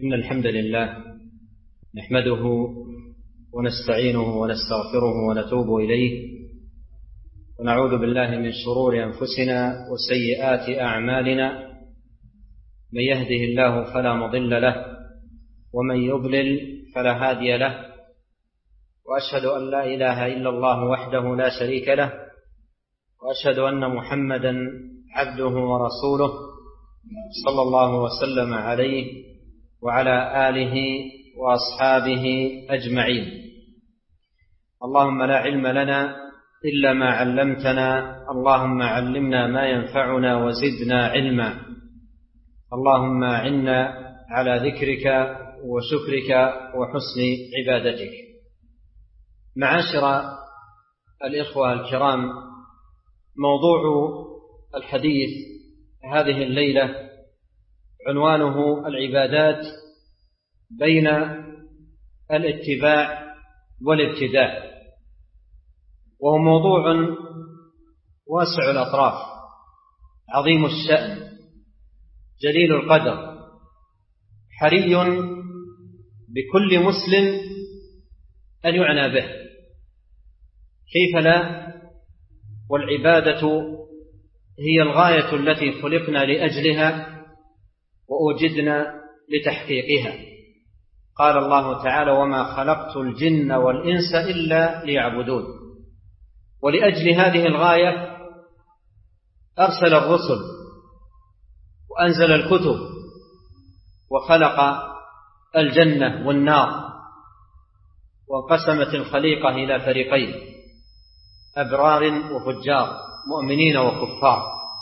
إن الحمد لله نحمده ونستعينه ونستغفره ونتوب إليه، ونعوذ بالله من شرور أنفسنا وسيئات أعمالنا. من يهده الله فلا مضل له، ومن يضلل فلا هادي له، وأشهد أن لا إله إلا الله وحده لا شريك له، وأشهد أن محمدا عبده ورسوله صلى الله وسلم عليه وعلى آله وأصحابه أجمعين. اللهم لا علم لنا إلا ما علمتنا، اللهم علمنا ما ينفعنا وزدنا علما. اللهم أعنا على ذكرك وشكرك وحسن عبادتك. معاشر الإخوة الكرام، موضوع الحديث هذه الليلة عنوانه العبادات بين الاتباع والابتداع، وهو موضوع واسع الأطراف عظيم الشأن جليل القدر، حري بكل مسلم أن يعنى به. كيف لا؟ والعبادة هي الغاية التي خلقنا لأجلها وأوجدنا لتحقيقها. قال الله تعالى: وما خلقت الجن والإنس إلا ليعبدون. ولأجل هذه الغاية أرسل الرسل وأنزل الكتب وخلق الجنة والنار، وانقسمت الخليقة إلى فريقين: أبرار وفجار، مؤمنين وكفار.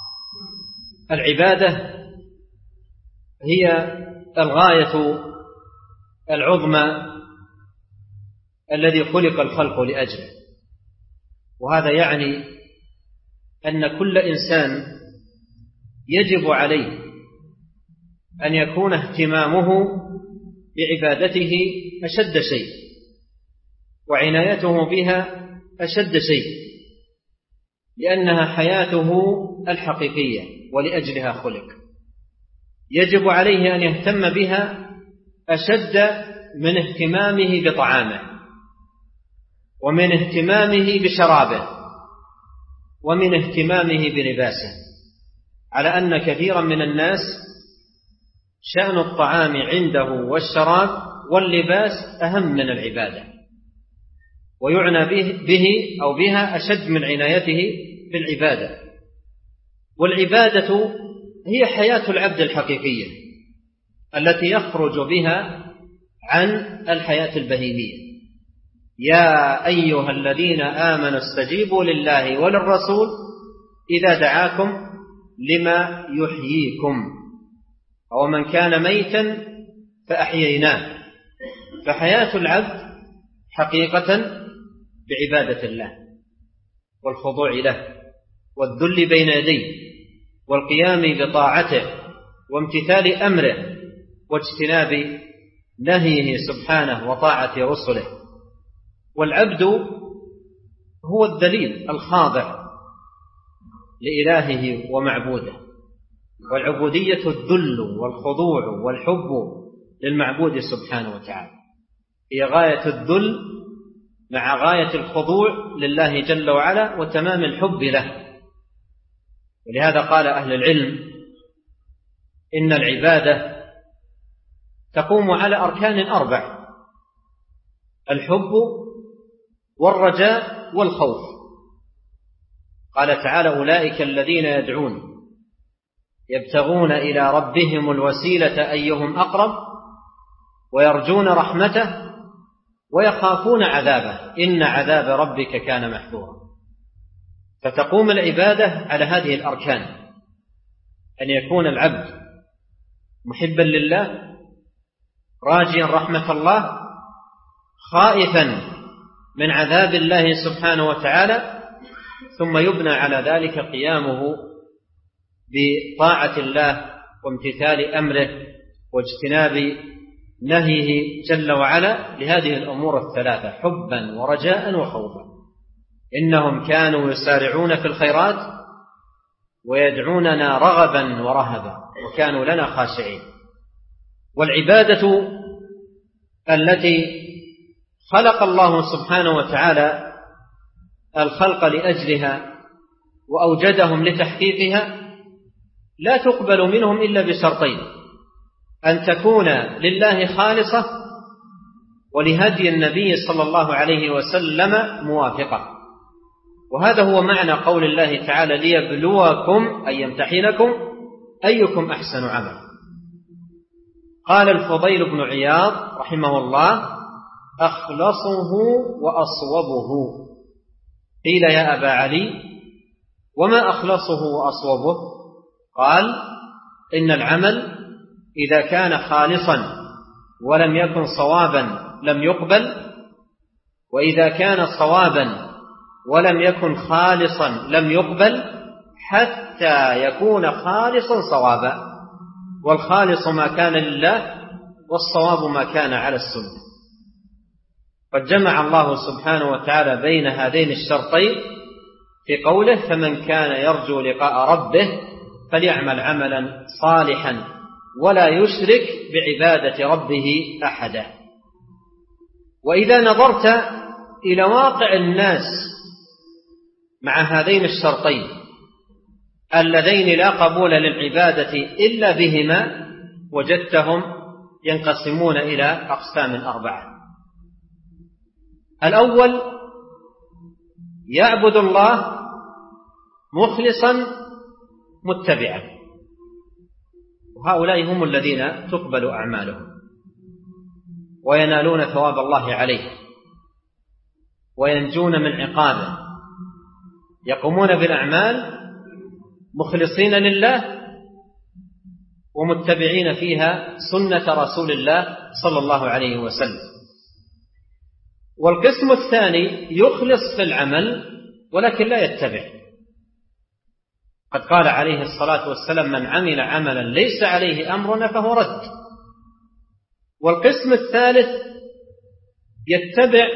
العبادة هي الغاية العظمى الذي خلق الخلق لأجله، وهذا يعني أن كل إنسان يجب عليه أن يكون اهتمامه بعبادته أشد شيء، وعنايته بها أشد شيء، لأنها حياته الحقيقية ولأجلها خلق. يجب عليه أن يهتم بها أشد من اهتمامه بطعامه، ومن اهتمامه بشرابه، ومن اهتمامه بلباسه، على أن كثيرا من الناس شأن الطعام عنده والشراب واللباس أهم من العبادة، ويعنى به أو بها أشد من عنايته بالعبادة. والعبادة هي حياة العبد الحقيقية التي يخرج بها عن الحياة البهيمية. يا أيها الذين آمنوا استجيبوا لله وللرسول إذا دعاكم لما يحييكم، ومن كان ميتا فأحييناه. فحياة العبد حقيقة بعبادة الله والخضوع له والذل بين يديه والقيام بطاعته وامتثال أمره واجتناب نهيه سبحانه وطاعة رسله. والعبد هو الذليل الخاضع لإلهه ومعبوده، والعبودية الذل والخضوع والحب للمعبود سبحانه وتعالى، هي غاية الذل مع غاية الخضوع لله جل وعلا وتمام الحب له. ولهذا قال أهل العلم إن العبادة تقوم على أركان 4: الحب والرجاء والخوف. قال تعالى: أولئك الذين يدعون يبتغون إلى ربهم الوسيلة أيهم أقرب ويرجون رحمته ويخافون عذابه إن عذاب ربك كان محذورا. فتقوم العبادة على هذه الأركان: أن يكون العبد محبا لله، راجيا رحمة الله، خائفا من عذاب الله سبحانه وتعالى، ثم يبنى على ذلك قيامه بطاعة الله وامتثال أمره واجتناب نهيه جل وعلا لهذه الأمور الثلاثة: حبا ورجاء وخوفا. إنهم كانوا يسارعون في الخيرات ويدعوننا رغبا ورهبا وكانوا لنا خاشعين. والعبادة التي خلق الله سبحانه وتعالى الخلق لأجلها وأوجدهم لتحقيقها لا تقبل منهم إلا بشرطين: أن تكون لله خالصة، ولهدي النبي صلى الله عليه وسلم موافقة. وهذا هو معنى قول الله تعالى: ليبلوكم أي يمتحنكم أيكم أحسن عمل. قال الفضيل بن عياض رحمه الله: أخلصه وأصوبه. قيل: يا أبا علي وما أخلصه وأصوبه؟ قال: إن العمل إذا كان خالصا ولم يكن صوابا لم يقبل، وإذا كان صوابا ولم يكن خالصا لم يقبل، حتى يكون خالصا صوابا. والخالص ما كان لله، والصواب ما كان على السنة. قد جمع الله سبحانه وتعالى بين هذين الشرطين في قوله: فمن كان يرجو لقاء ربه فليعمل عملا صالحا ولا يشرك بعبادة ربه أحدا. وإذا نظرت إلى واقع الناس مع هذين الشرطين اللذين لا قبول للعبادة إلا بهما، وجدتهم ينقسمون إلى أقسام 4. الأول: يعبد الله مخلصا متبعا، وهؤلاء هم الذين تقبل أعمالهم وينالون ثواب الله عليه وينجون من عقابه، يقومون بالأعمال مخلصين لله ومتبعين فيها سنة رسول الله صلى الله عليه وسلم. والقسم الثاني: يخلص في العمل ولكن لا يتبع. قد قال عليه الصلاة والسلام: من عمل عملا ليس عليه أمرنا فهو رد. والقسم الثالث: يتبع،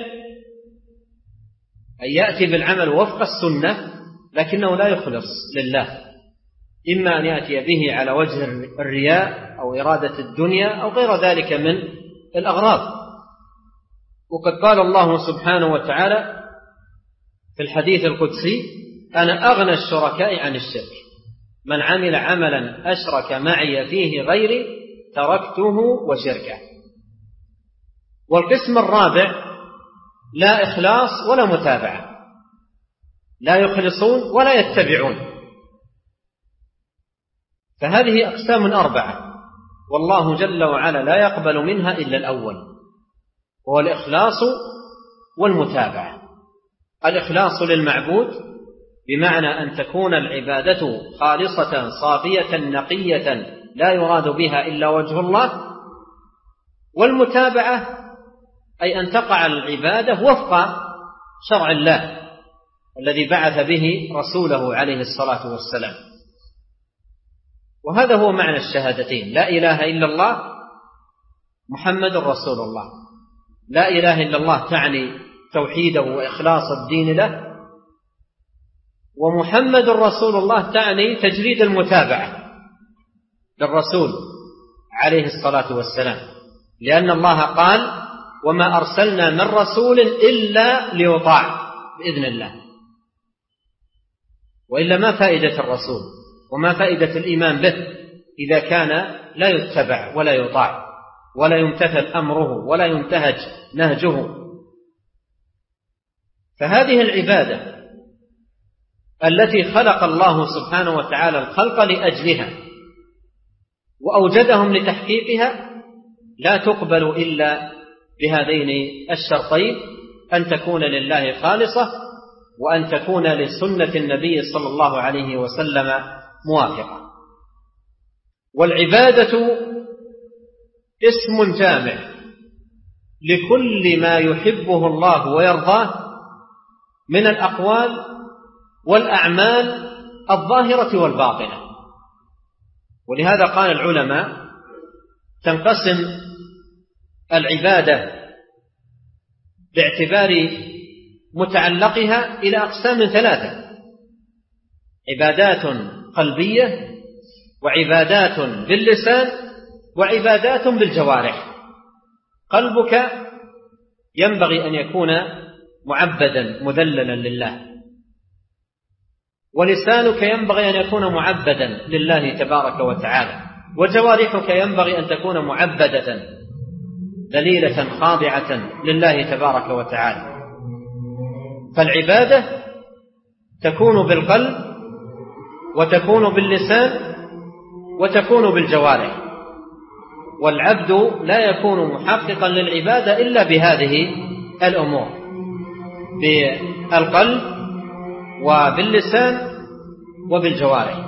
أي يأتي بالعمل وفق السنة لكنه لا يخلص لله، إما أن يأتي به على وجه الرياء أو إرادة الدنيا أو غير ذلك من الأغراض. وقد قال الله سبحانه وتعالى في الحديث القدسي: أنا أغنى الشركاء عن الشرك، من عمل عملا أشرك معي فيه غيري تركته وشركه. والقسم الرابع: لا إخلاص ولا متابعة، لا يخلصون ولا يتبعون. فهذه أقسام 4، والله جل وعلا لا يقبل منها إلا الأول، وهو الإخلاص والمتابعة. الإخلاص للمعبود بمعنى أن تكون العبادة خالصة صافية نقية لا يراد بها إلا وجه الله. والمتابعة أي أن تقع العبادة وفق شرع الله الذي بعث به رسوله عليه الصلاة والسلام. وهذا هو معنى الشهادتين: لا إله إلا الله محمد رسول الله. لا إله إلا الله تعني توحيده وإخلاص الدين له، ومحمد رسول الله تعني تجريد المتابعة للرسول عليه الصلاة والسلام، لأن الله قال: وما أرسلنا من رسول إلا ليطاع بإذن الله. وإلا ما فائدة الرسول وما فائدة الإيمان به إذا كان لا يتبع ولا يطاع ولا يمتثل أمره ولا ينتهج نهجه. فهذه العبادة التي خلق الله سبحانه وتعالى الخلق لأجلها وأوجدهم لتحقيقها لا تقبل إلا بهذين الشرطين: أن تكون لله خالصة، وأن تكون لسنة النبي صلى الله عليه وسلم موافقة. والعبادة اسم جامع لكل ما يحبه الله ويرضاه من الأقوال والأعمال الظاهرة والباطنة. ولهذا قال العلماء: تنقسم العبادة باعتبار متعلقها إلى أقسام 3: عبادات قلبية، وعبادات باللسان، وعبادات بالجوارح. قلبك ينبغي أن يكون معبدا مذللا لله، ولسانك ينبغي أن يكون معبدا لله تبارك وتعالى، وجوارحك ينبغي أن تكون معبدة ذليلة خاضعة لله تبارك وتعالى. فالعبادة تكون بالقلب وتكون باللسان وتكون بالجوارح، والعبد لا يكون محققا للعبادة إلا بهذه الأمور، بالقلب وباللسان وبالجوارح.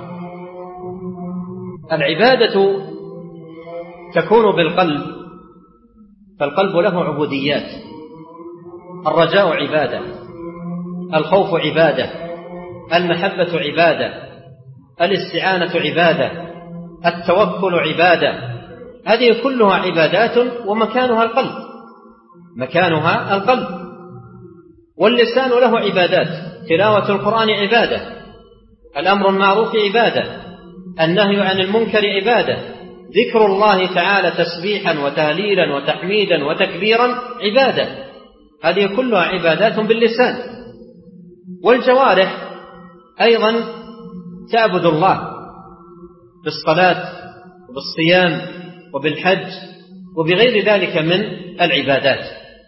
العبادة تكون بالقلب، فالقلب له عبوديات. الرجاء عبادة، الخوف عبادة، المحبة عبادة، الاستعانة عبادة، التوكل عبادة. هذه كلها عبادات ومكانها القلب، مكانها القلب. واللسان له عبادات، تلاوة القرآن عبادة، الأمر المعروف عبادة، النهي عن المنكر عبادة، ذكر الله تعالى تسبيحا وتهليلا وتحميدا وتكبيرا عبادة. هذه كلها عبادات باللسان. والجوارح أيضا تعبد الله بالصلاة وبالصيام وبالحج وبغير ذلك من العبادات.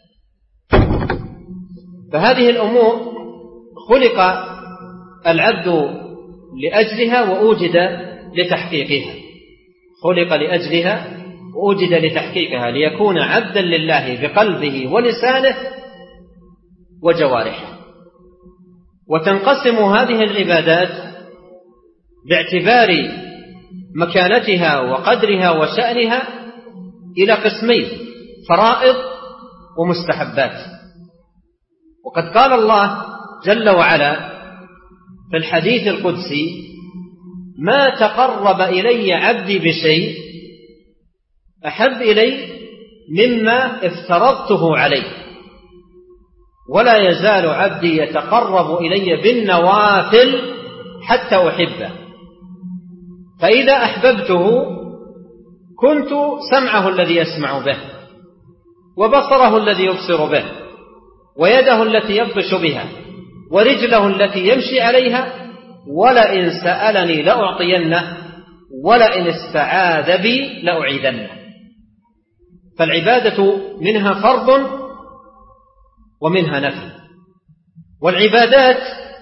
فهذه الأمور خلق العبد لأجلها وأوجد لتحقيقها، خلق لأجلها وأوجد لتحقيقها، ليكون عبدا لله بقلبه ولسانه وجوارحه. وتنقسم هذه العبادات باعتبار مكانتها وقدرها وشأنها إلى قسمين: فرائض ومستحبات. وقد قال الله جل وعلا في الحديث القدسي: ما تقرب إلي عبدي بشيء أحب إلي مما افترضته عليه، ولا يزال عبدي يتقرب إلي بالنوافل حتى أحبه، فإذا أحببته كنت سمعه الذي يسمع به، وبصره الذي يبصر به، ويده التي يبطش بها، ورجله التي يمشي عليها، ولئن سألني لأعطينه، ولئن استعاذ بي لأعيذنه. فالعبادة منها فرض ومنها نفل. والعبادات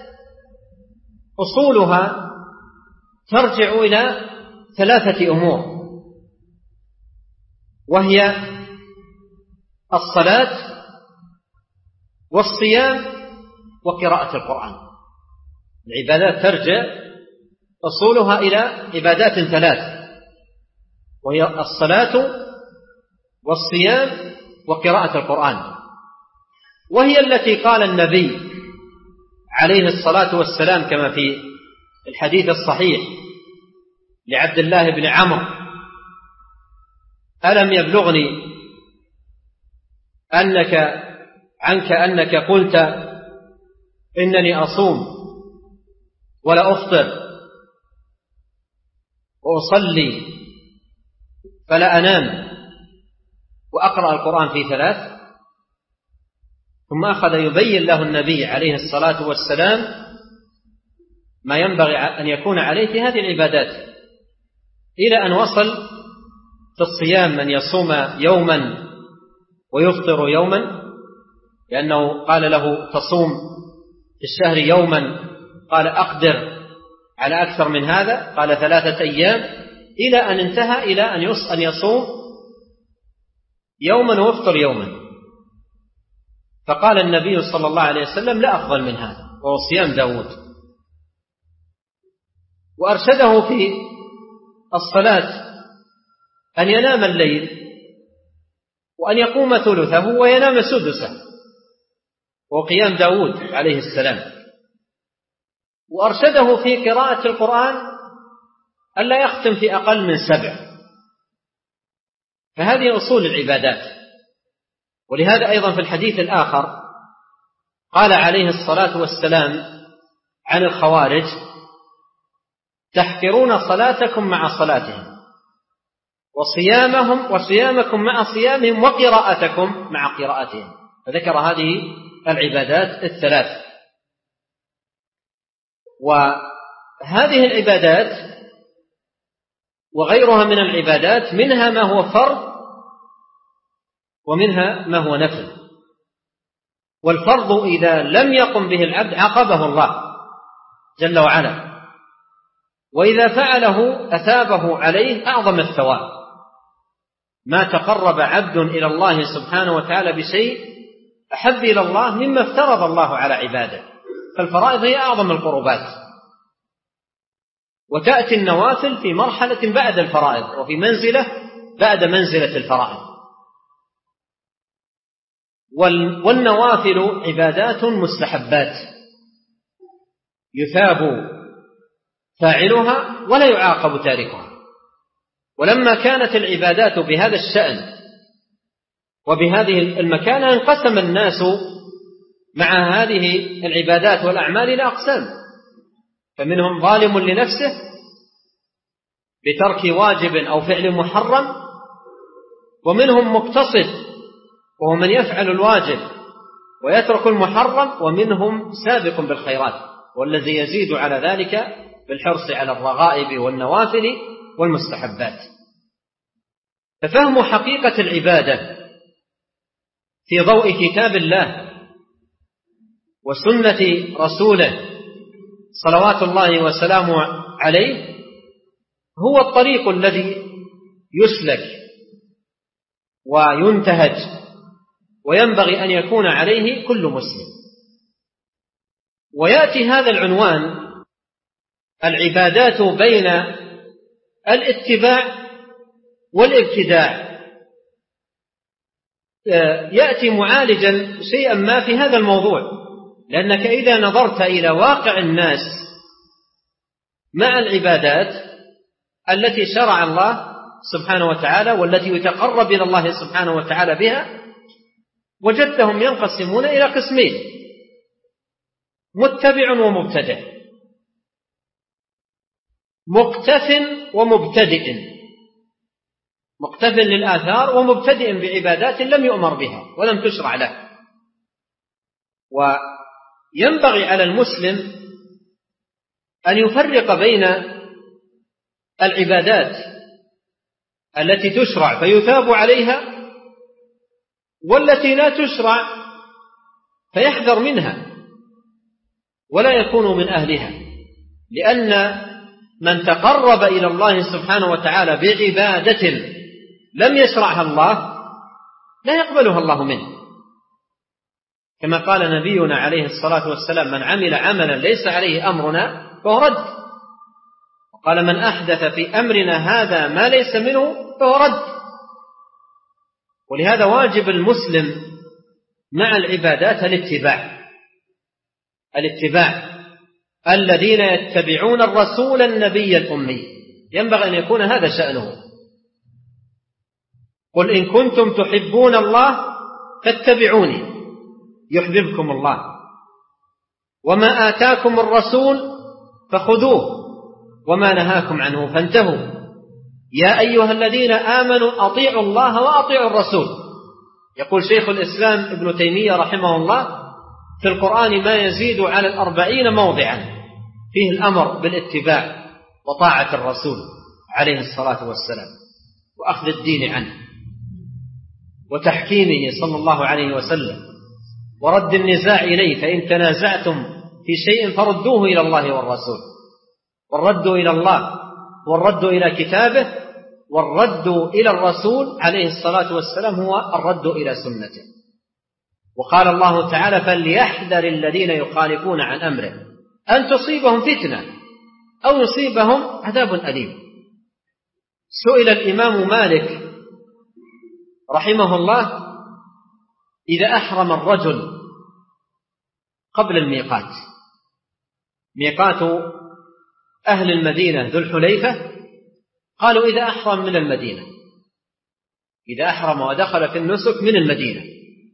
أصولها ترجع إلى ثلاثة أمور، وهي الصلاة والصيام وقراءة القرآن. العبادات ترجع أصولها إلى عبادات ثلاث، وهي الصلاة والصيام وقراءة القرآن، وهي التي قال النبي عليه الصلاة والسلام كما في الحديث الصحيح لعبد الله بن عمرو: ألم يبلغني أنك قلت إنني أصوم ولا أفطر وأصلي فلا أنام وأقرأ القرآن في ثلاث؟ ثم أخذ يبين له النبي عليه الصلاة والسلام ما ينبغي أن يكون عليه في هذه العبادات، إلى أن وصل في الصيام من يصوم يوما ويفطر يوما، لأنه قال له: تصوم في الشهر يوما، قال: أقدر على أكثر من هذا، قال: 3 أيام، إلى أن انتهى إلى أن يصوم يوما ويفطر يوما. فقال النبي صلى الله عليه وسلم: لا أفضل من هذا، وهو صيام داود. وأرشده في الصلاة أن ينام الليل وأن يقوم ثلثه وينام سدسه، وقيام داود عليه السلام. وأرشده في قراءة القرآن ألا يختم في أقل من 7. فهذه أصول العبادات. ولهذا أيضا في الحديث الآخر قال عليه الصلاة والسلام عن الخوارج: تحقرون صلاتكم مع صلاتهم. وصيامكم مع صيامهم وقراءتكم مع قراءتهم. فذكر هذه العبادات الثلاث. وهذه العبادات وغيرها من العبادات منها ما هو فرض ومنها ما هو نفل. والفرض إذا لم يقم به العبد عاقبه الله جل وعلا، وإذا فعله أثابه عليه أعظم الثواب. ما تقرب عبد إلى الله سبحانه وتعالى بشيء أحب إلى الله مما افترض الله على عباده. فالفرائض هي أعظم القربات، وتأتي النوافل في مرحلة بعد الفرائض وفي منزلة بعد منزلة الفرائض. والنوافل عبادات مستحبات يثاب فاعلها ولا يعاقب تاركها. ولما كانت العبادات بهذا الشأن وبهذه المكانة انقسم الناس مع هذه العبادات والأعمال إلى أقسام، فمنهم ظالم لنفسه بترك واجب أو فعل محرم، ومنهم مقتصد وهو من يفعل الواجب ويترك المحرم، ومنهم سابق بالخيرات والذي يزيد على ذلك بالحرص على الرغائب والنوافل والمستحبات. ففهم حقيقة العبادة في ضوء كتاب الله وسنة رسوله صلوات الله وسلامه عليه هو الطريق الذي يسلك وينتهج وينبغي أن يكون عليه كل مسلم. ويأتي هذا العنوان العبادات بين الاتباع والابتداع يأتي معالجا شيئا ما في هذا الموضوع، لأنك إذا نظرت إلى واقع الناس مع العبادات التي شرع الله سبحانه وتعالى والتي يتقرب إلى الله سبحانه وتعالى بها، وجدتهم ينقسمون إلى قسمين: متبع ومبتدع، مقتف ومبتدئ، مقتف للآثار ومبتدئ بعبادات لم يؤمر بها ولم تشرع له. وينبغي على المسلم أن يفرق بين العبادات التي تشرع فيثاب عليها والتي لا تشرع فيحذر منها ولا يكون من أهلها، لأن من تقرب إلى الله سبحانه وتعالى بعبادة لم يشرعها الله لا يقبلها الله منه، كما قال نبينا عليه الصلاة والسلام: من عمل عملا ليس عليه أمرنا فهو رد. وقال: من أحدث في أمرنا هذا ما ليس منه فهو رد. ولهذا واجب المسلم مع العبادات الاتباع الذين يتبعون الرسول النبي الأمي، ينبغي أن يكون هذا شأنه. قل إن كنتم تحبون الله فاتبعوني يحببكم الله، وما آتاكم الرسول فخذوه وما نهاكم عنه فانتهوا، يا أيها الذين آمنوا أطيعوا الله وأطيعوا الرسول. يقول شيخ الإسلام ابن تيمية رحمه الله: في القرآن ما يزيد على 40 موضعا فيه الأمر بالاتباع وطاعة الرسول عليه الصلاة والسلام وأخذ الدين عنه وتحكيمه صلى الله عليه وسلم ورد النزاع إليه، فإن تنازعتم في شيء فردوه إلى الله والرسول. والرد إلى الله والرد إلى كتابه والرد إلى الرسول عليه الصلاة والسلام هو الرد إلى سنته. وقال الله تعالى: فليحذر الذين يخالفون عن أمره أن تصيبهم فتنة أو يصيبهم عذاب أليم. سئل الإمام مالك رحمه الله: إذا أحرم الرجل قبل الميقات، ميقات أهل المدينة ذو الحليفة، قالوا إذا أحرم من المدينة، إذا أحرم ودخل في النسك من المدينة،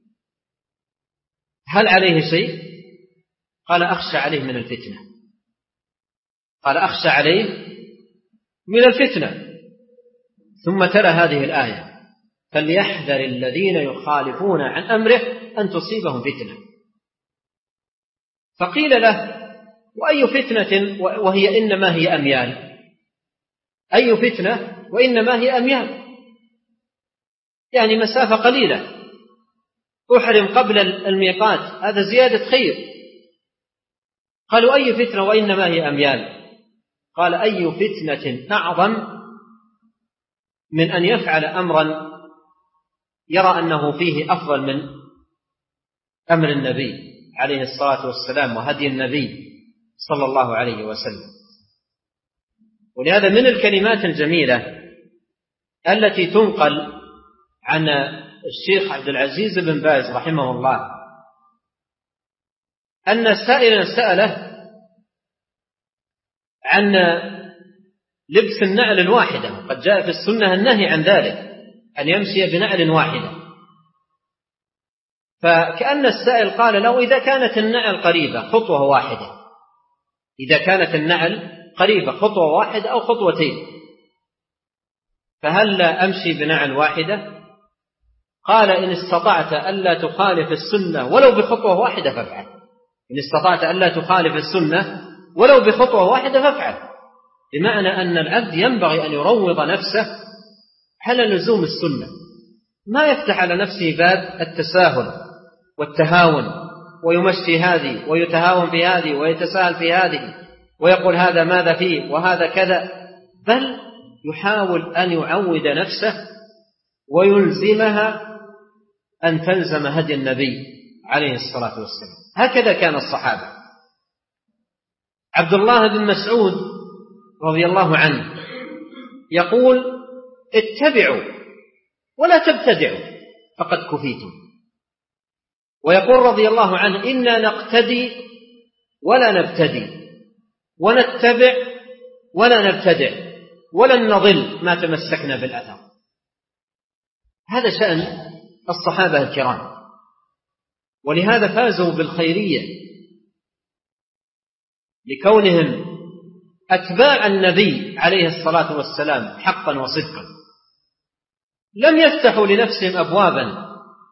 هل عليه شيء؟ قال: أخشى عليه من الفتنة. قال: أخشى عليه من الفتنة. ثم تلا هذه الآية: فليحذر الذين يخالفون عن أمره أن تصيبهم فتنة. فقيل له: وأي فتنة وهي إنما هي أميال؟ أي فتنة وإنما هي أميال؟ يعني مسافة قليلة، أحرم قبل الميقات، هذا زيادة خير. قالوا: أي فتنة وإنما هي أميال؟ قال: أي فتنة أعظم من أن يفعل أمرا يرى أنه فيه أفضل من أمر النبي عليه الصلاة والسلام وهدي النبي صلى الله عليه وسلم. ولهذا من الكلمات الجميلة التي تنقل عن الشيخ عبد العزيز بن باز رحمه الله أن سائلا سأله عن لبس النعل الواحدة، وقد جاء في السنة النهي عن ذلك، أن يمشي بنعل واحدة. فكأن السائل قال له: إذا كانت النعل قريبة خطوة واحدة، إذا كانت النعل قريبة خطوة واحدة أو خطوتين، فهل لا أمشي بنعل واحدة؟ قال: إن استطعت ألا تخالف السنة ولو بخطوة واحدة فافعل. إن استطعت ألا تخالف السنة ولو بخطوة واحدة فافعل، بمعنى أن العبد ينبغي أن يروض نفسه على لزوم السنة، ما يفتح على نفسه باب التساهل والتهاون، ويمشي هذه ويتهاون في هذه ويتساهل في هذه ويقول هذا ماذا فيه وهذا كذا، بل يحاول أن يعود نفسه ويلزمها أن تلزم هدي النبي عليه الصلاة والسلام. هكذا كان الصحابة. عبد الله بن مسعود رضي الله عنه يقول: اتبعوا ولا تبتدعوا فقد كفيتم. ويقول رضي الله عنه: إنا نقتدي ولا نبتدي، ونتبع ولا نبتدع، ولن نضل ما تمسكنا بالأثر. هذا شأن الصحابة الكرام، ولهذا فازوا بالخيرية لكونهم أتباع النبي عليه الصلاة والسلام حقا وصدقا. لم يفتحوا لنفسهم أبوابا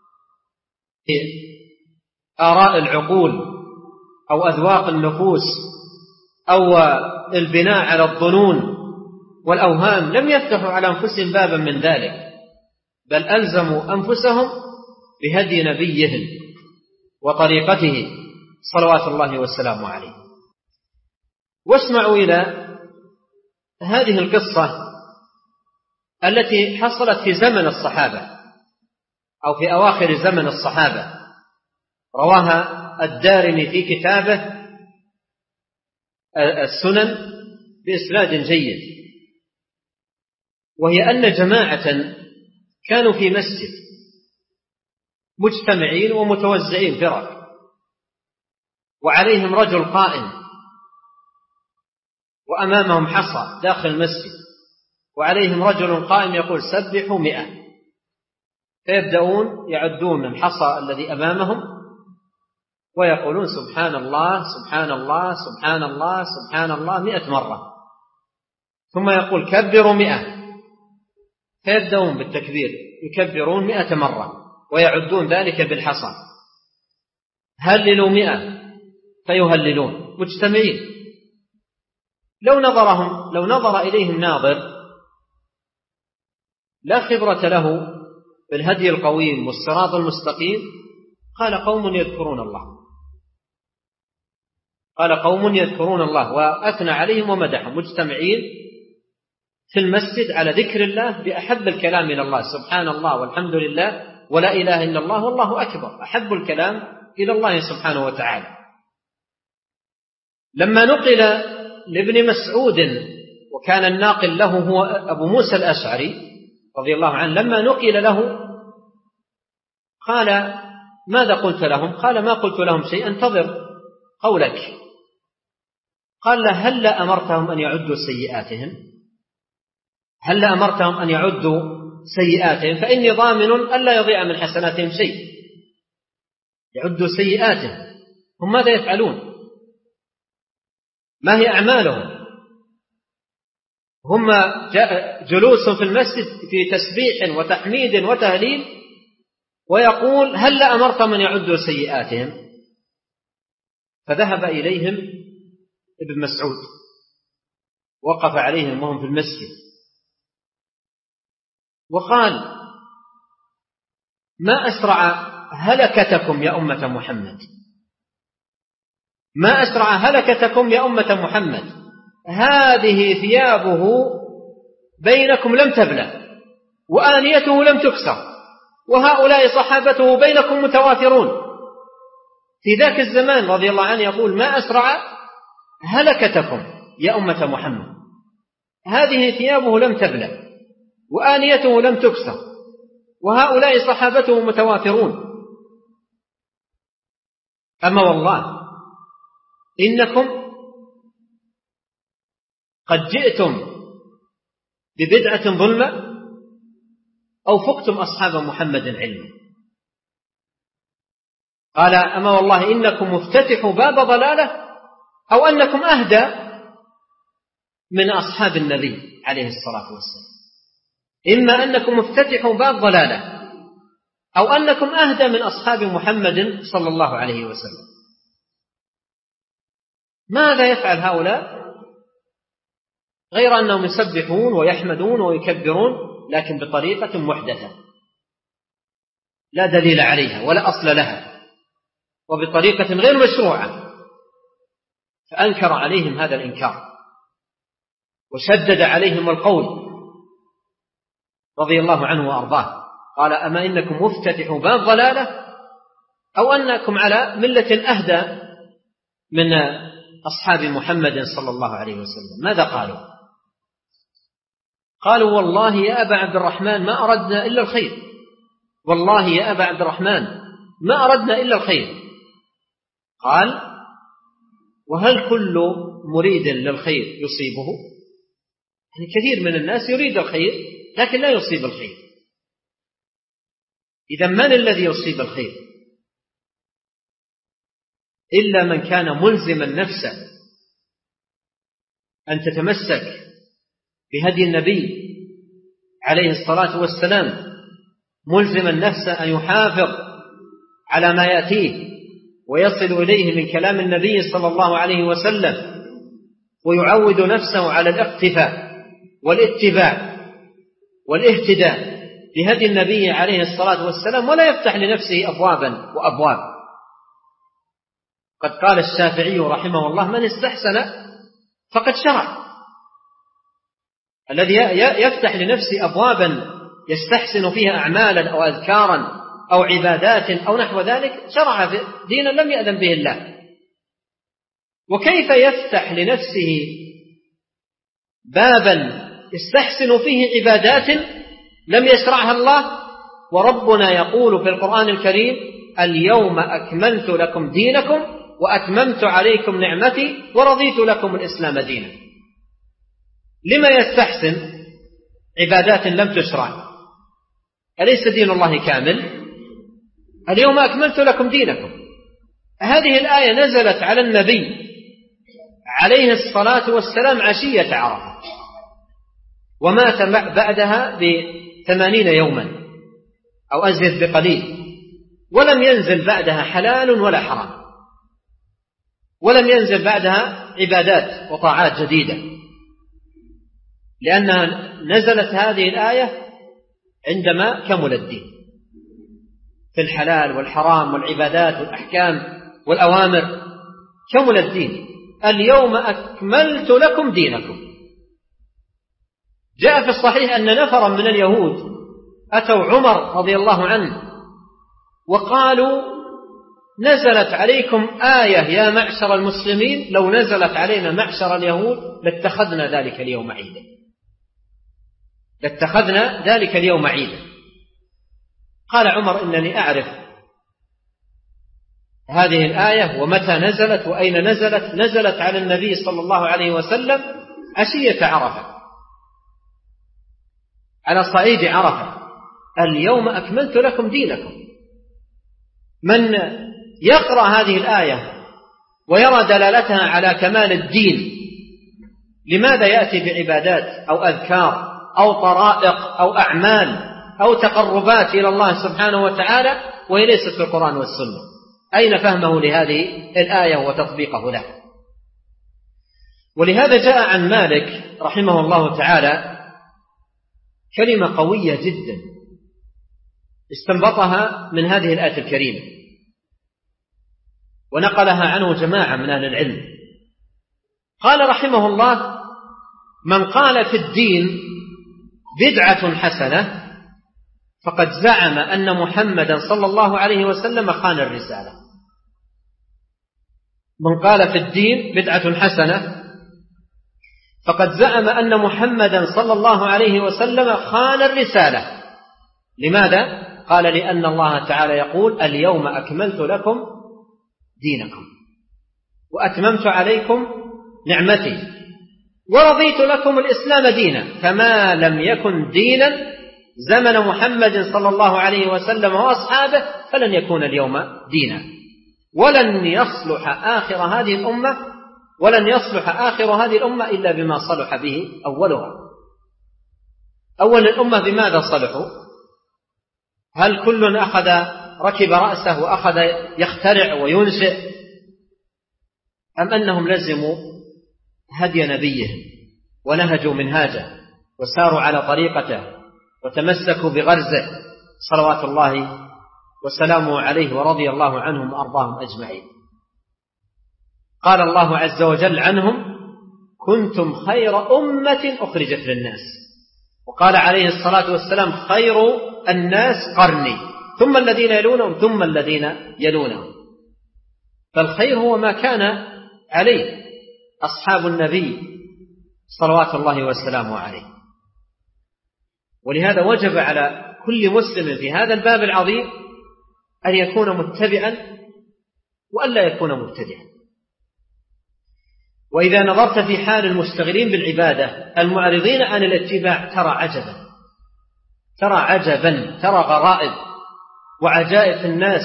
آراء العقول أو أذواق النفوس أو البناء على الظنون والأوهام، لم يفتحوا على أنفسهم بابا من ذلك، بل ألزموا أنفسهم بهدي نبيهم وطريقته صلوات الله وسلامه عليه. واسمعوا إلى هذه القصة التي حصلت في زمن الصحابة أو في أواخر زمن الصحابة، رواها الدارمي في كتابه السنن بإسناد جيد. وهي أن جماعة كانوا في مسجد مجتمعين ومتوزعين فرق، وعليهم رجل قائم وأمامهم حصى داخل المسجد، وعليهم رجل قائم يقول: سبحوا 100. فيبدأون يعدون الحصى الذي أمامهم ويقولون: سبحان الله سبحان الله سبحان الله سبحان الله 100 مرة. ثم يقول: كبروا 100. فيبدأون بالتكبير يكبرون 100 مرة ويعدون ذلك بالحصى. هللوا 100 فيهللون مجتمعين. لو نظر إليهم ناظر لا خبرة له بالهدي القويم والصراط المستقيم، قال: قوم يذكرون الله. قال: قوم يذكرون الله، وأثنى عليهم ومدحهم مجتمعين في المسجد على ذكر الله بأحب الكلام إلى الله، سبحان الله والحمد لله ولا إله إلا الله والله أكبر، أحب الكلام إلى الله سبحانه وتعالى. لما نقل لابن مسعود، وكان الناقل له هو أبو موسى الأشعري رضي الله عنه، لما نقل له قال: ماذا قلت لهم؟ قال: ما قلت لهم شيء، انتظر قولك. قال له: هل أمرتهم أن يعدوا سيئاتهم؟ هل أمرتهم أن يعدوا سيئاتهم؟ فإني ضامن ألا يضيع من حسناتهم شيء. يعدوا سيئاتهم، هم ماذا يفعلون؟ ما هي أعمالهم؟ هم جلوس في المسجد في تسبيح وتحميد وتهليل، ويقول: هل أمرت من يعد سيئاتهم؟ فذهب إليهم ابن مسعود، وقف عليهم وهم في المسجد وقال: ما أسرع هلكتكم يا أمة محمد، ما أسرع هلكتكم يا أمة محمد، هذه ثيابه بينكم لم تبلى وآنيته لم تكسر، وهؤلاء صحابته بينكم متوافرون. في ذاك الزمان رضي الله عنه يقول: ما أسرع هلكتكم يا أمة محمد، هذه ثيابه لم تبلى وآنيته لم تكسر، وهؤلاء صحابته متوافرون. أما والله إنكم قد جئتم ببدعة ظلمة أو فقتم أصحاب محمد علما. قال: أما والله إنكم مفتتحوا باب ضلالة أو أنكم أهدى من أصحاب النبي عليه الصلاة والسلام. إما أنكم مفتتحوا باب ضلالة أو أنكم أهدى من أصحاب محمد صلى الله عليه وسلم. ماذا يفعل هؤلاء غير أنهم يسبحون ويحمدون ويكبرون، لكن بطريقة محدثة لا دليل عليها ولا أصل لها، وبطريقة غير مشروعة. فأنكر عليهم هذا الإنكار وشدد عليهم القول رضي الله عنه وأرضاه. قال: أما إنكم مفتتحوا باب ضلالة أو أنكم على ملة أهدى من أصحاب محمد صلى الله عليه وسلم. ماذا قالوا؟ قالوا: والله يا أبا عبد الرحمن ما أردنا إلا الخير، والله يا أبا عبد الرحمن ما أردنا إلا الخير. قال: وهل كل مريد للخير يصيبه؟ يعني كثير من الناس يريد الخير لكن لا يصيب الخير. إذا من الذي يصيب الخير؟ إلا من كان ملزما نفسه أن تتمسك بهدي النبي عليه الصلاة والسلام، ملزما نفسه أن يحافظ على ما يأتيه ويصل إليه من كلام النبي صلى الله عليه وسلم، ويعود نفسه على الاقتفاء والاتباع والاهتداء بهدي النبي عليه الصلاة والسلام، ولا يفتح لنفسه أبوابا وأبواب. قد قال الشافعي رحمه الله: من استحسن فقد شرع. الذي يفتح لنفسه أبوابا يستحسن فيها أعمالا أو أذكارا أو عبادات أو نحو ذلك شرع في دينا لم يأذن به الله. وكيف يفتح لنفسه بابا يستحسن فيه عبادات لم يشرعها الله، وربنا يقول في القرآن الكريم: اليوم أكملت لكم دينكم وأتممت عليكم نعمتي ورضيت لكم الإسلام دينا. لما يستحسن عبادات لم تشرع؟ أليس دين الله كامل؟ اليوم أكملت لكم دينكم. هذه الآية نزلت على النبي عليه الصلاة والسلام عشية عرفة، ومات بعدها ب80 يوما أو أزيد بقليل، ولم ينزل بعدها حلال ولا حرام، ولم ينزل بعدها عبادات وطاعات جديدة، لأنها نزلت هذه الآية عندما كمل الدين في الحلال والحرام والعبادات والأحكام والأوامر. كمل الدين. اليوم أكملت لكم دينكم. جاء في الصحيح أن نفرا من اليهود أتوا عمر رضي الله عنه وقالوا: نزلت عليكم آية يا معشر المسلمين، لو نزلت علينا معشر اليهود لاتخذنا ذلك اليوم عيدا، لاتخذنا ذلك اليوم عيدا. قال عمر: إنني أعرف هذه الآية ومتى نزلت وأين نزلت. نزلت على النبي صلى الله عليه وسلم عشية عرفة، على صعيد عرفة: اليوم أكملت لكم دينكم. من يقرأ هذه الآية ويرى دلالتها على كمال الدين لماذا يأتي بعبادات أو أذكار أو طرائق أو أعمال أو تقربات إلى الله سبحانه وتعالى وهي ليست في القرآن والسنة؟ أين فهمه لهذه الآية وتطبيقه لها؟ ولهذا جاء عن مالك رحمه الله تعالى كلمة قوية جدا استنبطها من هذه الآية الكريمة ونقلها عنه جماعة من أهل العلم. قال رحمه الله: من قال في الدين بدعة حسنة فقد زعم أن محمدا صلى الله عليه وسلم خان الرسالة. من قال في الدين بدعة حسنة فقد زعم أن محمدا صلى الله عليه وسلم خان الرسالة. لماذا؟ قال: لأن الله تعالى يقول: اليوم أكملت لكم دينكم وأتممت عليكم نعمتي ورضيت لكم الإسلام دينا، فما لم يكن دينا زمن محمد صلى الله عليه وسلم وأصحابه فلن يكون اليوم دينا، ولن يصلح آخر هذه الأمة إلا بما صلح به أولها. أول الأمة بماذا صلحوا؟ هل كل ركب رأسه وأخذ يخترع وينشئ، أم أنهم لزموا هدي نبيهم ونهجوا منهاجه وساروا على طريقته وتمسكوا بغرزه صلوات الله وسلامه عليه ورضي الله عنهم وأرضاهم أجمعين؟ قال الله عز وجل عنهم: كنتم خير أمة أخرجت للناس. وقال عليه الصلاة والسلام: خير الناس قرني ثم الذين يلونهم ثم الذين يلونهم. فالخير هو ما كان عليه أصحاب النبي صلوات الله وسلامه عليه. ولهذا وجب على كل مسلم في هذا الباب العظيم أن يكون متبعا وألا يكون مبتدعا. وإذا نظرت في حال المشتغلين بالعبادة المعرضين عن الاتباع ترى عجبا، ترى غرائب وعجائب الناس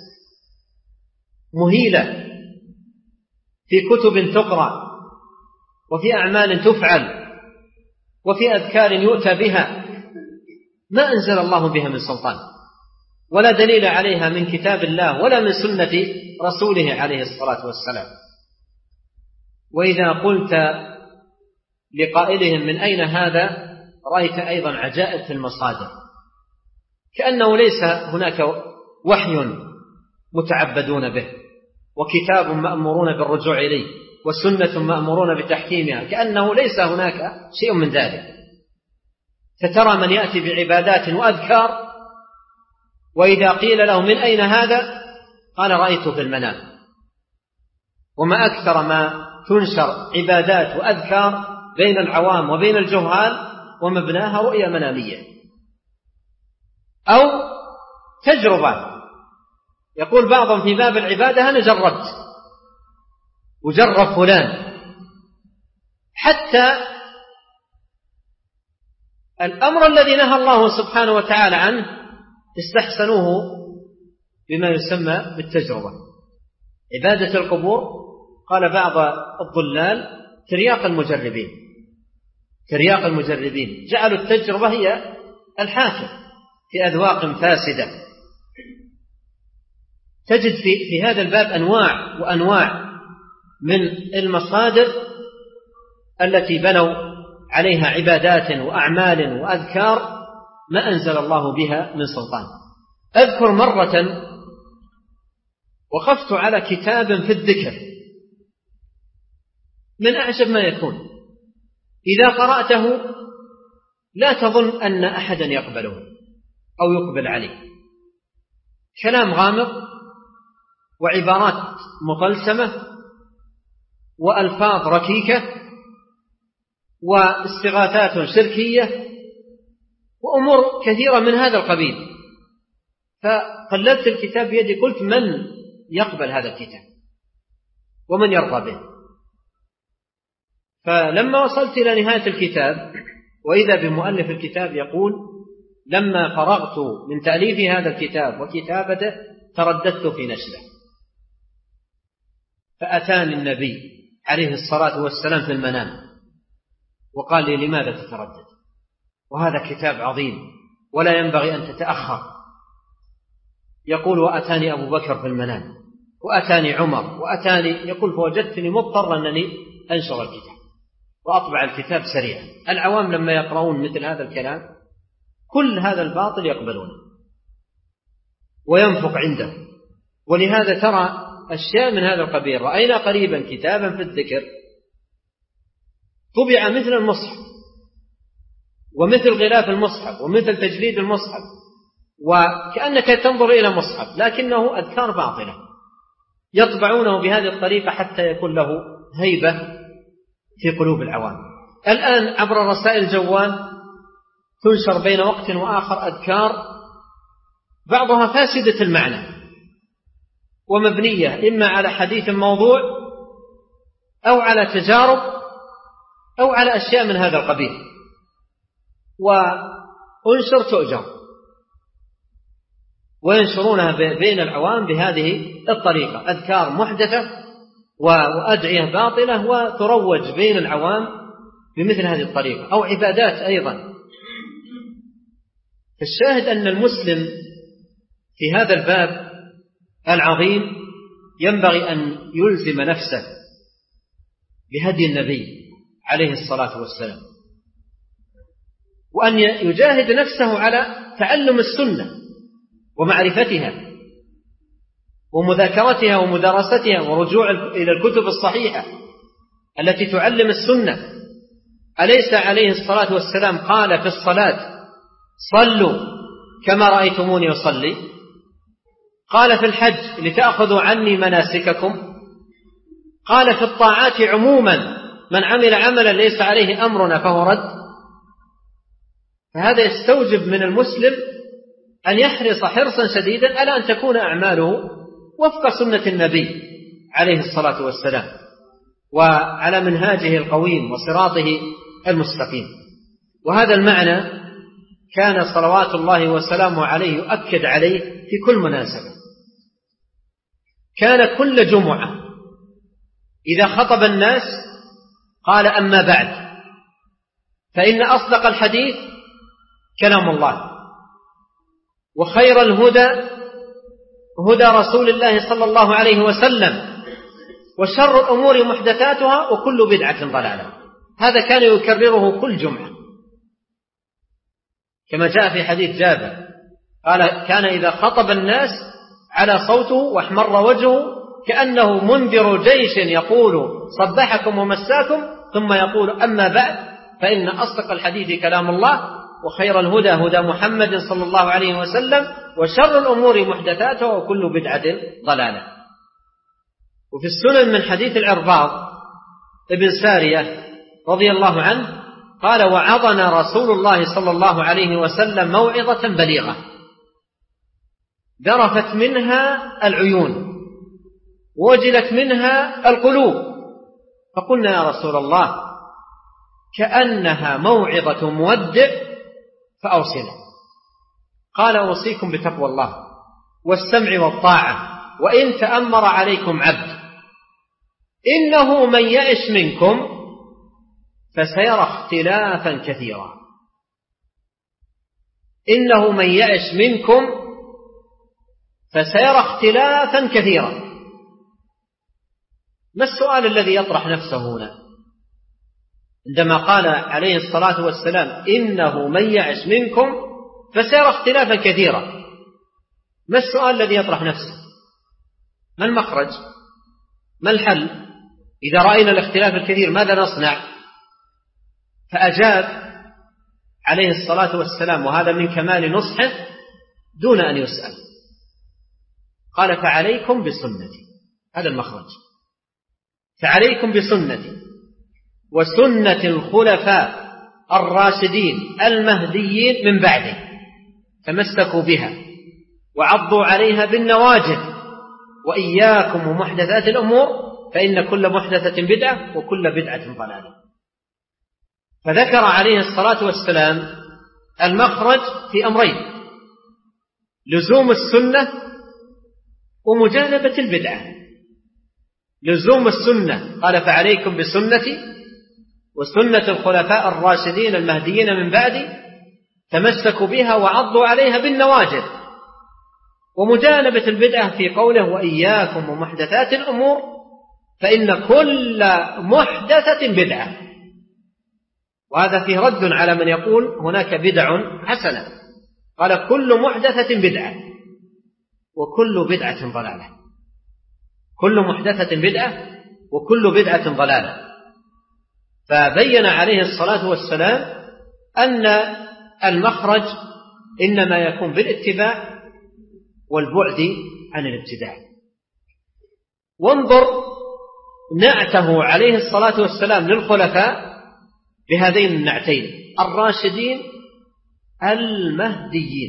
مهيلة في كتب تقرأ وفي أعمال تفعل وفي أذكار يؤتى بها ما أنزل الله بها من سلطان ولا دليل عليها من كتاب الله ولا من سنة رسوله عليه الصلاة والسلام. وإذا قلت لقائلهم من أين هذا رأيت أيضا عجائب في المصادر، كأنه ليس هناك وحي متعبدون به وكتاب مأمورون بالرجوع إليه وسنة مأمورون بتحكيمها، كأنه ليس هناك شيء من ذلك. فترى من يأتي بعبادات وأذكار وإذا قيل له من أين هذا قال: رأيته في المنام. وما أكثر ما تنشر عبادات وأذكار بين العوام وبين الجهال ومبناها رؤية منامية أو تجربة. يقول بعضهم في باب العبادة: أنا جربت وجرب فلان، حتى الأمر الذي نهى الله سبحانه وتعالى عنه استحسنوه بما يسمى بالتجربة. عبادة القبور قال بعض الضلال: ترياق المجربين، جعلوا التجربة هي الحاكم في أذواق فاسدة. تجد في هذا الباب أنواع وأنواع من المصادر التي بنوا عليها عبادات وأعمال وأذكار ما أنزل الله بها من سلطان. أذكر مرة وقفت على كتاب في الذكر من أعجب ما يكون، إذا قرأته لا تظن أن أحدا يقبله أو يقبل عليه. كلام غامض وعبارات مطلسمة وألفاظ ركيكة واستغاثات شركية وأمور كثيرة من هذا القبيل. فقلبت الكتاب بيدي قلت: من يقبل هذا الكتاب ومن يرضى به؟ فلما وصلت إلى نهاية الكتاب وإذا بمؤلف الكتاب يقول: لما فرغت من تأليف هذا الكتاب وكتابته ترددت في نشره، فأتاني النبي عليه الصلاة والسلام في المنام وقال لي: لماذا تتردد؟ وهذا كتاب عظيم ولا ينبغي أن تتأخر. يقول: وأتاني أبو بكر في المنام، وأتاني عمر، وأتاني، يقول: فوجدتني مضطر أنني أنشر الكتاب وأطبع الكتاب سريعا. العوام لما يقرؤون مثل هذا الكلام كل هذا الباطل يقبلونه وينفق عنده. ولهذا ترى أشياء من هذا القبيل. رأينا قريبا كتابا في الذكر طبع مثل المصحف ومثل غلاف المصحف ومثل تجليد المصحف، وكأنك تنظر إلى مصحف لكنه أذكار باطلة، يطبعونه بهذه الطريقة حتى يكون له هيبة في قلوب العوام. الآن عبر رسائل الجوال تنشر بين وقت وآخر أذكار بعضها فاسدة المعنى ومبنية إما على حديث موضوع أو على تجارب أو على أشياء من هذا القبيل، وأنشر تؤجر، وينشرونها بين العوام بهذه الطريقة، أذكار محدثة وأدعية باطلة وتروج بين العوام بمثل هذه الطريقة، أو عبادات أيضا. الشاهد أن المسلم في هذا الباب العظيم ينبغي أن يلزم نفسه بهدي النبي عليه الصلاة والسلام، وأن يجاهد نفسه على تعلم السنة ومعرفتها ومذاكرتها ومدارستها ورجوع إلى الكتب الصحيحة التي تعلم السنة. أليس عليه الصلاة والسلام قال في الصلاة: صلوا كما رأيتموني أصلي؟ قال في الحج: لتأخذوا عني مناسككم؟ قال في الطاعات عموما: من عمل عملا ليس عليه أمرنا فهو رد. فهذا يستوجب من المسلم أن يحرص حرصا شديدا على أن تكون أعماله وفق سنة النبي عليه الصلاة والسلام وعلى منهاجه القويم وصراطه المستقيم. وهذا المعنى كان صلوات الله وسلامه عليه يؤكد عليه في كل مناسبة. كان كل جمعة إذا خطب الناس قال: أما بعد، فإن أصدق الحديث كلام الله، وخير الهدى هدى رسول الله صلى الله عليه وسلم، وشر الأمور محدثاتها، وكل بدعة ضلالة. هذا كان يكرره كل جمعة، كما جاء في حديث جابر قال: كان إذا خطب الناس على صوته واحمر وجهه كأنه منذر جيش يقول: صبحكم ومساكم، ثم يقول: أما بعد، فإن أصدق الحديث كلام الله، وخير الهدى هدى محمد صلى الله عليه وسلم، وشر الأمور محدثاتها، وكل بدعة ضلالة. وفي السنن من حديث العرباض ابن سارية رضي الله عنه قال: وعظنا رسول الله صلى الله عليه وسلم موعظة بليغة ذرفت منها العيون ووجلت منها القلوب، فقلنا: يا رسول الله، كأنها موعظة مودع، فأوصنا. قال: أوصيكم بتقوى الله والسمع والطاعة، وإن تأمر عليكم عبد، إنه من يعش منكم فسيرى اختلافا كثيرا. إنه من يعش منكم فسيرى اختلافا كثيرا. ما السؤال الذي يطرح نفسه هنا عندما قال عليه الصلاة والسلام: إنه من يعش منكم فسيرى اختلافا كثيرا؟ ما السؤال الذي يطرح نفسه؟ ما المخرج؟ ما الحل؟ إذا رأينا الاختلاف الكثير ماذا نصنع؟ فأجاب عليه الصلاة والسلام، وهذا من كمال نصحه دون أن يسأل، قال: فعليكم بسنتي. هذا المخرج. فعليكم بسنتي وسنة الخلفاء الراشدين المهديين من بعده، تمسكوا بها وعضوا عليها بالنواجذ، وإياكم ومحدثات الأمور، فإن كل محدثة بدعة وكل بدعة ضلالة. فذكر عليه الصلاة والسلام المخرج في أمرين: لزوم السنة ومجانبة البدعة. لزوم السنة قال: فعليكم بسنتي وسنة الخلفاء الراشدين المهديين من بعدي تمسكوا بها وعضوا عليها بالنواجذ، ومجانبة البدعة في قوله وإياكم ومحدثات الأمور فإن كل محدثة بدعة. وهذا فيه رد على من يقول هناك بدع حسنة، قال كل محدثة بدعة وكل بدعة ضلالة، كل محدثة بدعة وكل بدعة ضلالة. فبين عليه الصلاة والسلام أن المخرج إنما يكون بالاتباع والبعد عن الابتداع. وانظر نعته عليه الصلاة والسلام للخلفاء بهذين النعتين الراشدين المهديين.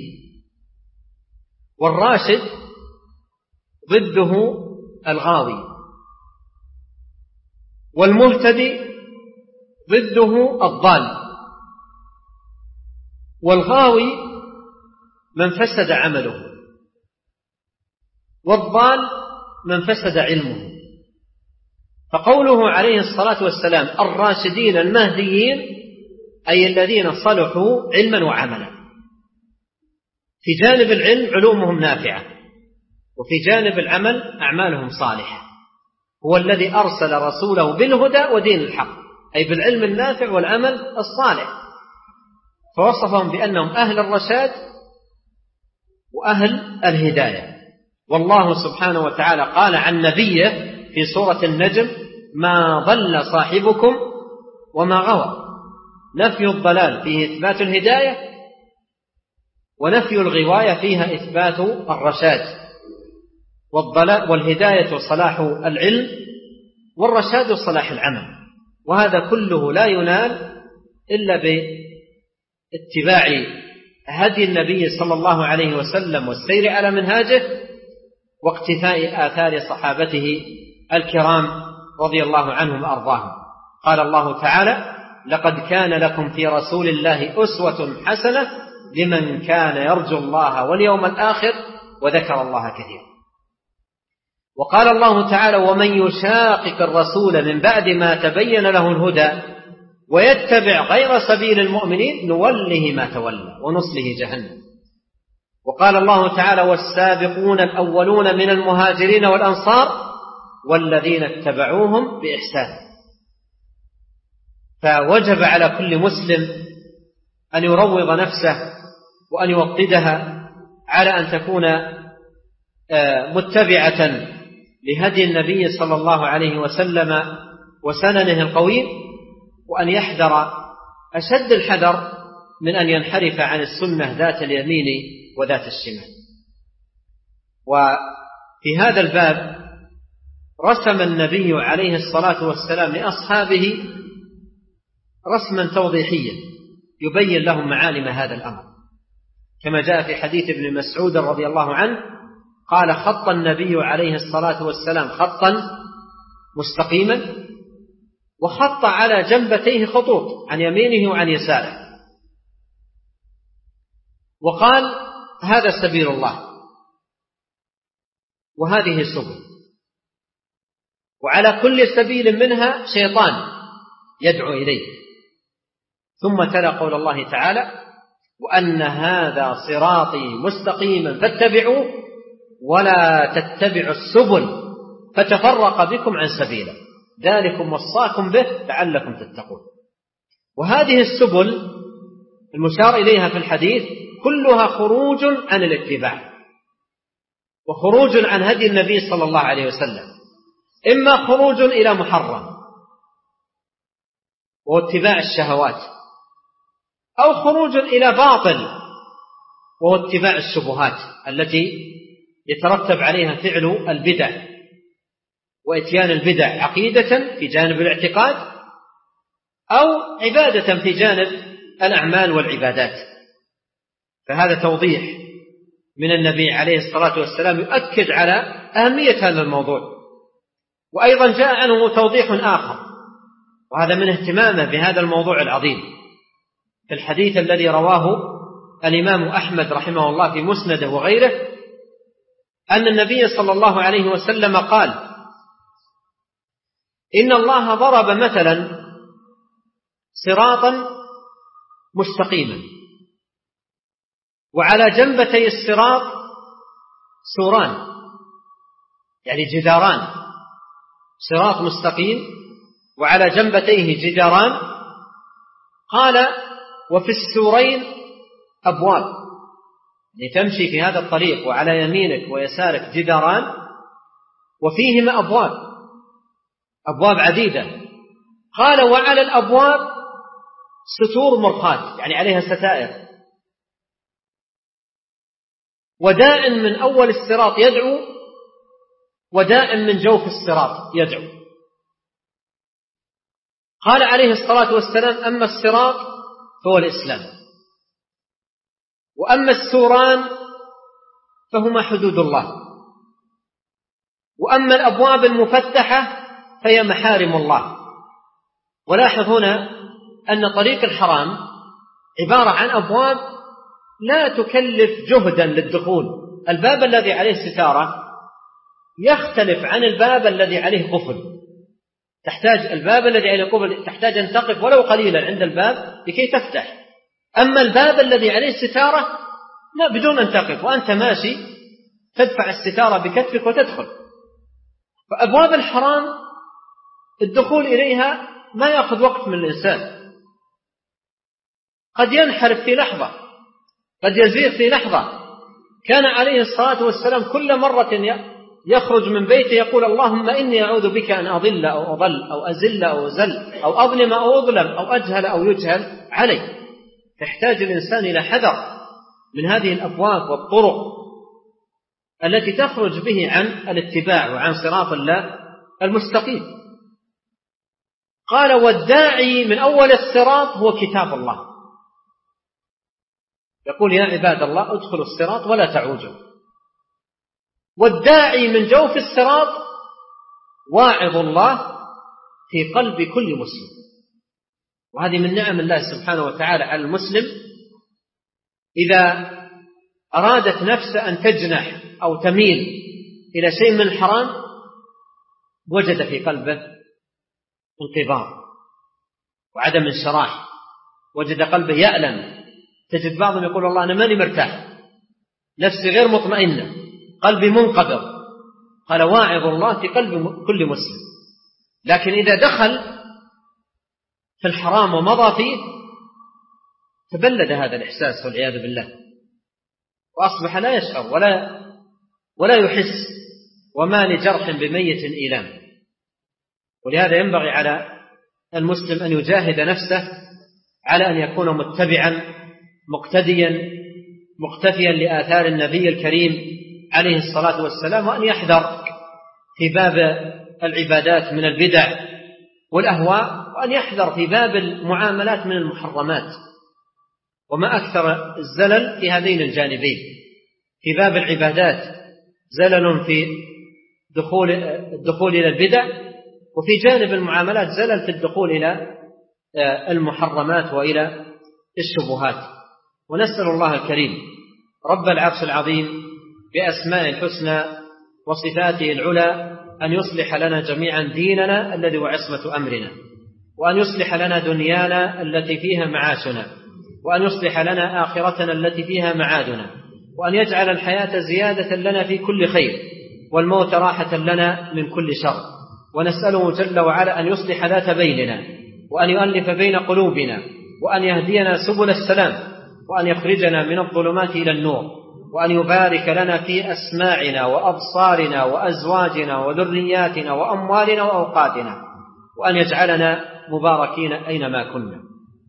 والراشد ضده الغاوي، والمهتدي ضده الضال، والغاوي من فسد عمله، والضال من فسد علمه. فقوله عليه الصلاة والسلام الراشدين المهديين أي الذين صلحوا علما وعملا. في جانب العلم علومهم نافعة، وفي جانب العمل أعمالهم صالحة. هو الذي أرسل رسوله بالهدى ودين الحق، أي بالعلم النافع والعمل الصالح، فوصفهم بأنهم أهل الرشاد وأهل الهداية. والله سبحانه وتعالى قال عن نبيه في سورة النجم ما ضل صاحبكم وما غوى. نفي الضلال فيه إثبات الهداية، ونفي الغواية فيها إثبات الرشاد. والهداية صلاح العلم، والرشاد صلاح العمل. وهذا كله لا ينال إلا باتباع هدي النبي صلى الله عليه وسلم والسير على منهاجه واقتفاء آثار صحابته الكرام رضي الله عنهم وأرضاهم. قال الله تعالى لقد كان لكم في رسول الله أسوة حسنة لمن كان يرجو الله واليوم الآخر وذكر الله كثيرا. وقال الله تعالى ومن يشاقق الرسول من بعد ما تبين له الهدى ويتبع غير سبيل المؤمنين نوله ما تولى ونصله جهنم. وقال الله تعالى والسابقون الأولون من المهاجرين والأنصار والذين اتبعوهم بإحسان. فوجب على كل مسلم أن يروض نفسه وأن يوطدها على أن تكون متبعة لهدي النبي صلى الله عليه وسلم وسننه القويم، وأن يحذر أشد الحذر من أن ينحرف عن السنة ذات اليمين وذات الشمال. وفي هذا الباب رسم النبي عليه الصلاة والسلام لأصحابه رسما توضيحيا يبين لهم معالم هذا الأمر، كما جاء في حديث ابن مسعود رضي الله عنه قال خط النبي عليه الصلاة والسلام خطا مستقيما وخط على جنبتيه خطوط عن يمينه وعن يساره، وقال هذا سبيل الله وهذه سبل، وعلى كل سبيل منها شيطان يدعو إليه. ثم تلا قول الله تعالى وأن هذا صراطي مستقيما فاتبعوه ولا تتبعوا السبل فتفرق بكم عن سبيله ذلكم وصاكم به لعلكم تتقون. وهذه السبل المشار إليها في الحديث كلها خروج عن الاتباع وخروج عن هدي النبي صلى الله عليه وسلم، إما خروج إلى محرم وهو اتباع الشهوات، أو خروج إلى باطل وهو اتباع الشبهات التي يترتب عليها فعل البدع وإتيان البدع عقيدة في جانب الاعتقاد أو عبادة في جانب الأعمال والعبادات. فهذا توضيح من النبي عليه الصلاة والسلام يؤكد على أهمية هذا الموضوع. وأيضا جاء عنه توضيح آخر، وهذا من اهتمامه بهذا الموضوع العظيم، في الحديث الذي رواه الإمام أحمد رحمه الله في مسنده وغيره أن النبي صلى الله عليه وسلم قال إن الله ضرب مثلا صراطا مستقيما، وعلى جنبتي الصراط سوران، يعني جداران، صراط مستقيم وعلى جنبتيه جداران. قال وفي السورين أبواب، يعني تمشي في هذا الطريق وعلى يمينك ويسارك جداران وفيهما أبواب عديدة. قال وعلى الأبواب ستور مرخاة، يعني عليها ستائر، وداء من أول الصراط يدعو وداء من جوف الصراط يدعو. قال عليه الصلاة والسلام أما الصراط فهو الإسلام، وأما السوران فهما حدود الله، وأما الأبواب المفتحة فهي محارم الله. ولاحظ هنا أن طريق الحرام عبارة عن أبواب لا تكلف جهدا للدخول. الباب الذي عليه ستارة يختلف عن الباب الذي عليه قفل، الباب الذي عليه قفل تحتاج أن تقف ولو قليلا عند الباب لكي تفتح. أما الباب الذي عليه ستارة لا، بدون أن تقف وأنت ماشي تدفع الستارة بكتفك وتدخل. فأبواب الحرام الدخول إليها ما يأخذ وقت من الإنسان، قد ينحرف في لحظة، قد يزيغ في لحظة. كان عليه الصلاة والسلام كل مرة يخرج من بيته يقول اللهم إني أعوذ بك أن أضل أو أضل أو أزل أو أزل أو أظلم أو أظلم أو أجهل أو يجهل علي. تحتاج الإنسان إلى حذر من هذه الأبواب والطرق التي تخرج به عن الاتباع وعن صراط الله المستقيم. قال والداعي من أول الصراط هو كتاب الله، يقول يا عباد الله ادخلوا الصراط ولا تعوجوا. والداعي من جوف الصراط واعظ الله في قلب كل مسلم. وهذه من نعم الله سبحانه وتعالى على المسلم، إذا أرادت نفسه أن تجنح أو تميل إلى شيء من الحرام وجد في قلبه انقباض وعدم انشراح، وجد قلبه يألم. تجد بعضهم يقول الله أنا ماني مرتاح، نفسي غير مطمئنة، قلبي منقبض. قال واعظ الله في قلب كل مسلم. لكن إذا دخل في الحرام ومضى فيه تبلد هذا الإحساس والعياذ بالله، وأصبح لا يشعر ولا يحس، وما لجرح بميت إيلام. ولهذا ينبغي على المسلم أن يجاهد نفسه على أن يكون متبعا مقتديا مقتفيا لآثار النبي الكريم عليه الصلاة والسلام، وأن يحذر في باب العبادات من البدع والأهواء، وأن يحذر في باب المعاملات من المحرمات. وما أكثر الزلل في هذين الجانبين، في باب العبادات زلل في الدخول إلى البدع، وفي جانب المعاملات زلل في الدخول إلى المحرمات وإلى الشبهات. ونسأل الله الكريم رب العرش العظيم بأسماء الحسنى وصفاته العلى أن يصلح لنا جميعا ديننا الذي هو عصمة أمرنا، وأن يصلح لنا دنيانا التي فيها معاشنا، وأن يصلح لنا آخرتنا التي فيها معادنا، وأن يجعل الحياة زيادة لنا في كل خير والموت راحة لنا من كل شر. ونسأله جل وعلا أن يصلح ذات بيننا، وأن يؤلف بين قلوبنا، وأن يهدينا سبل السلام، وأن يخرجنا من الظلمات إلى النور، وأن يبارك لنا في أسماعنا وأبصارنا وأزواجنا وذرياتنا وأموالنا وأوقاتنا، وأن يجعلنا مباركين أينما كنا.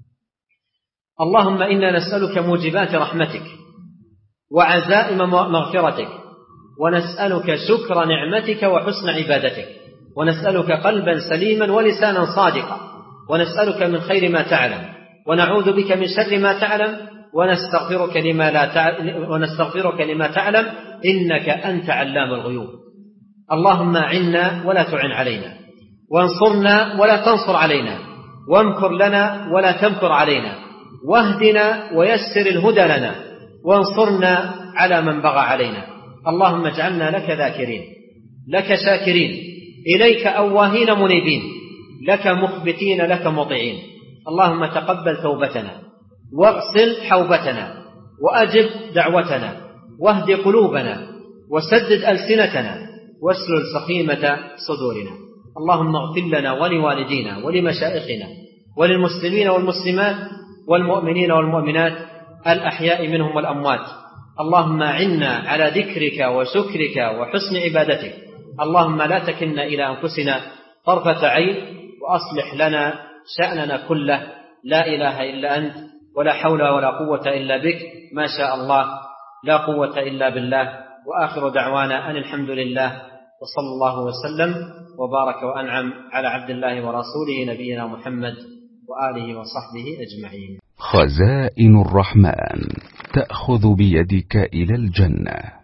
اللهم إنا نسألك موجبات رحمتك وعزائم مغفرتك، ونسألك شكر نعمتك وحسن عبادتك، ونسألك قلبا سليما ولسانا صادقا، ونسألك من خير ما تعلم، ونعوذ بك من شر ما تعلم، ونستغفرك لما تعلم، إنك أنت علام الغيوب. اللهم أعنا ولا تعن علينا، وانصرنا ولا تنصر علينا، وامكر لنا ولا تمكر علينا، واهدنا ويسر الهدى لنا، وانصرنا على من بغى علينا. اللهم اجعلنا لك ذاكرين، لك شاكرين، إليك أواهين منيبين، لك مخبتين، لك مطيعين. اللهم تقبل توبتنا واغسل حوبتنا وأجب دعوتنا واهد قلوبنا وسدد ألسنتنا واسلل سخيمة صدورنا. اللهم اغفر لنا ولوالدينا ولمشائخنا وللمسلمين والمسلمات والمؤمنين والمؤمنات الأحياء منهم والأموات. اللهم أعنا على ذكرك وشكرك وحسن عبادتك. اللهم لا تكلنا إلى أنفسنا طرفة عين، وأصلح لنا شأننا كله. لا إله إلا أنت، ولا حول ولا قوة إلا بك، ما شاء الله لا قوة إلا بالله. وآخر دعوانا أن الحمد لله، وصلى الله وسلم وبارك وأنعم على عبد الله ورسوله نبينا محمد وآله وصحبه أجمعين. خزائن الرحمن تأخذ بيدك إلى الجنة.